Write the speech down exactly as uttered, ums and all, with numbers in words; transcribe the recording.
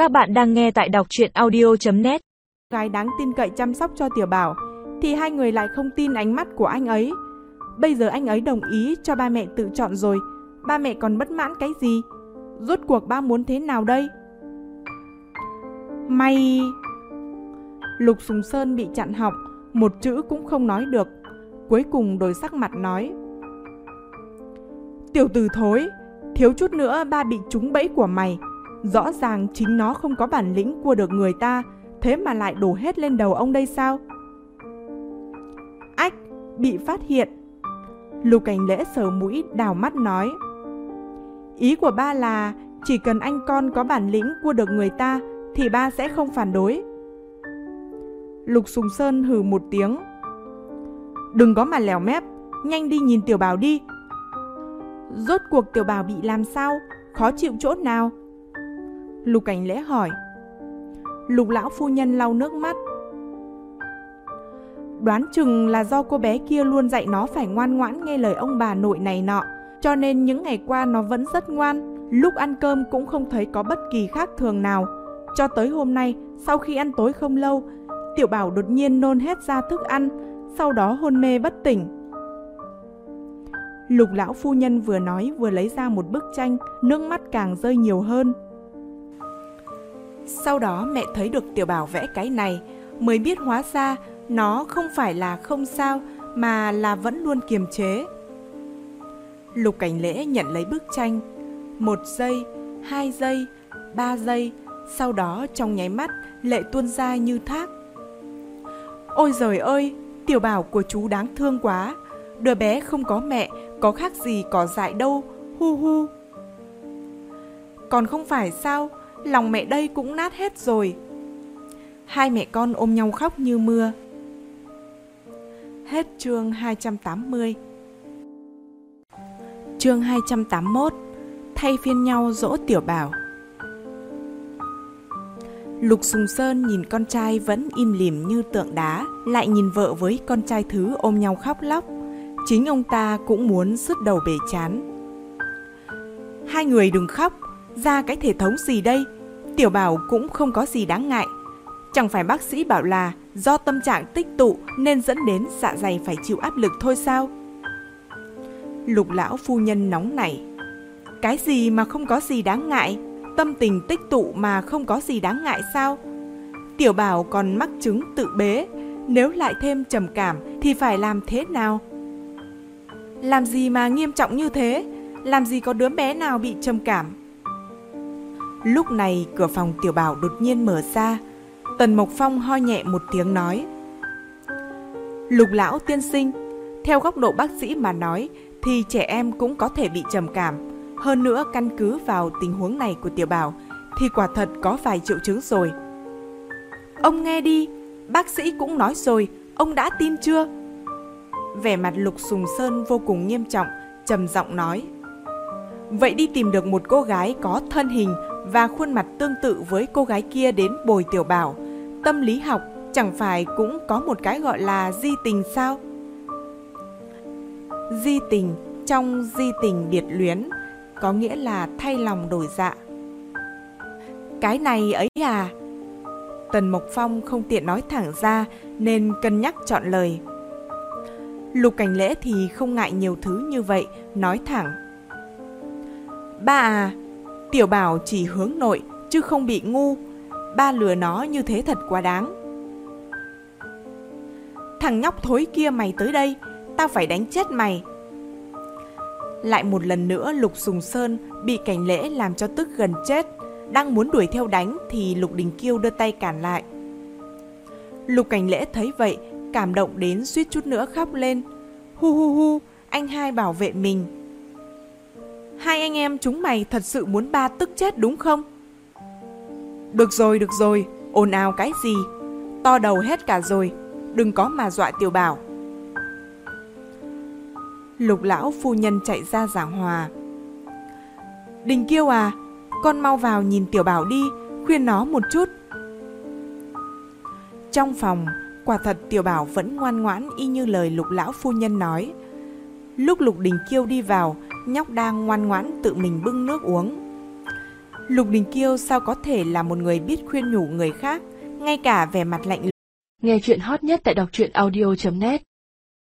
Các bạn đang nghe tại đọc truyện audio chấm net. Gái đáng tin cậy chăm sóc cho Tiểu Bảo, thì hai người lại không tin ánh mắt của anh ấy. Bây giờ anh ấy đồng ý cho ba mẹ tự chọn rồi, ba mẹ còn bất mãn cái gì? Rốt cuộc ba muốn thế nào đây? Mày... Lục Sùng Sơn bị chặn họng, một chữ cũng không nói được. Cuối cùng đổi sắc mặt nói: Tiểu tử thối, thiếu chút nữa ba bị trúng bẫy của mày. Rõ ràng chính nó không có bản lĩnh cua được người ta, thế mà lại đổ hết lên đầu ông đây sao? Ách, bị phát hiện. Lục Cảnh Lễ sờ mũi đào mắt nói: Ý của ba là chỉ cần anh con có bản lĩnh cua được người ta thì ba sẽ không phản đối. Lục Sùng Sơn hừ một tiếng: Đừng có mà lèo mép, nhanh đi nhìn Tiểu Bảo đi. Rốt cuộc Tiểu Bảo bị làm sao? Khó chịu chỗ nào? Lục Cảnh Lễ hỏi. Lục lão phu nhân lau nước mắt: Đoán chừng là do cô bé kia luôn dạy nó phải ngoan ngoãn nghe lời ông bà nội này nọ, cho nên những ngày qua nó vẫn rất ngoan. Lúc ăn cơm cũng không thấy có bất kỳ khác thường nào. Cho tới hôm nay, sau khi ăn tối không lâu, Tiểu Bảo đột nhiên nôn hết ra thức ăn, sau đó hôn mê bất tỉnh. Lục lão phu nhân vừa nói vừa lấy ra một bức tranh, nước mắt càng rơi nhiều hơn. Sau đó mẹ thấy được Tiểu Bảo vẽ cái này, mới biết hóa ra nó không phải là không sao, mà là vẫn luôn kiềm chế. Lục Cảnh Lễ nhận lấy bức tranh. Một giây, hai giây, ba giây, sau đó trong nháy mắt lệ tuôn ra như thác. Ôi giời ơi, Tiểu Bảo của chú đáng thương quá. Đứa bé không có mẹ, có khác gì cỏ dại đâu, hu hu. Còn không phải sao, lòng mẹ đây cũng nát hết rồi. Hai mẹ con ôm nhau khóc như mưa. Hết chương hai trăm tám mươi. Chương hai trăm tám mươi mốt. Thay phiên nhau dỗ Tiểu Bảo. Lục Sùng Sơn nhìn con trai vẫn im lìm như tượng đá, lại nhìn vợ với con trai thứ ôm nhau khóc lóc. Chính ông ta cũng muốn sứt đầu bể chán. Hai người đừng khóc, ra cái thể thống gì đây? Tiểu Bảo cũng không có gì đáng ngại. Chẳng phải bác sĩ bảo là do tâm trạng tích tụ nên dẫn đến dạ dày phải chịu áp lực thôi sao? Lục lão phu nhân nóng nảy: Cái gì mà không có gì đáng ngại? Tâm tình tích tụ mà không có gì đáng ngại sao? Tiểu Bảo còn mắc chứng tự bế, nếu lại thêm trầm cảm thì phải làm thế nào? Làm gì mà nghiêm trọng như thế? Làm gì có đứa bé nào bị trầm cảm? Lúc này cửa phòng Tiểu Bảo đột nhiên mở ra. Tần Mộc Phong ho nhẹ một tiếng nói: Lục lão tiên sinh, theo góc độ bác sĩ mà nói thì trẻ em cũng có thể bị trầm cảm. Hơn nữa căn cứ vào tình huống này của Tiểu Bảo thì quả thật có vài triệu chứng rồi. Ông nghe đi, bác sĩ cũng nói rồi, ông đã tin chưa? Vẻ mặt Lục Sùng Sơn vô cùng nghiêm trọng, trầm giọng nói: Vậy đi tìm được một cô gái có thân hình và khuôn mặt tương tự với cô gái kia đến bồi Tiểu Bảo. Tâm lý học chẳng phải cũng có một cái gọi là di tình sao? Di tình, trong di tình biệt luyến, có nghĩa là thay lòng đổi dạ. Cái này ấy à? Tần Mộc Phong không tiện nói thẳng ra nên cân nhắc chọn lời. Lục Cảnh Lễ thì không ngại nhiều thứ như vậy, nói thẳng: Ba à, Tiểu Bảo chỉ hướng nội chứ không bị ngu. Ba lừa nó như thế thật quá đáng. Thằng nhóc thối kia mày tới đây, tao phải đánh chết mày. Lại một lần nữa Lục Sùng Sơn bị Cảnh Lễ làm cho tức gần chết. Đang muốn đuổi theo đánh thì Lục Đình Kiêu đưa tay cản lại. Lục Cảnh Lễ thấy vậy, cảm động đến suýt chút nữa khóc lên. Hu hu hu, anh hai bảo vệ mình. Hai anh em chúng mày thật sự muốn ba tức chết đúng không? Được rồi, được rồi, ồn ào cái gì? To đầu hết cả rồi, đừng có mà dọa Tiểu Bảo. Lục lão phu nhân chạy ra giảng hòa. Đình Kiêu à, con mau vào nhìn Tiểu Bảo đi, khuyên nó một chút. Trong phòng, quả thật Tiểu Bảo vẫn ngoan ngoãn y như lời Lục lão phu nhân nói. Lúc Lục Đình Kiêu đi vào, nhóc đang ngoan ngoãn tự mình bưng nước uống. Lục Đình Kiêu sao có thể là một người biết khuyên nhủ người khác, ngay cả vẻ mặt lạnh lùng. Nghe chuyện hot nhất tại đọc truyện audio chấm net.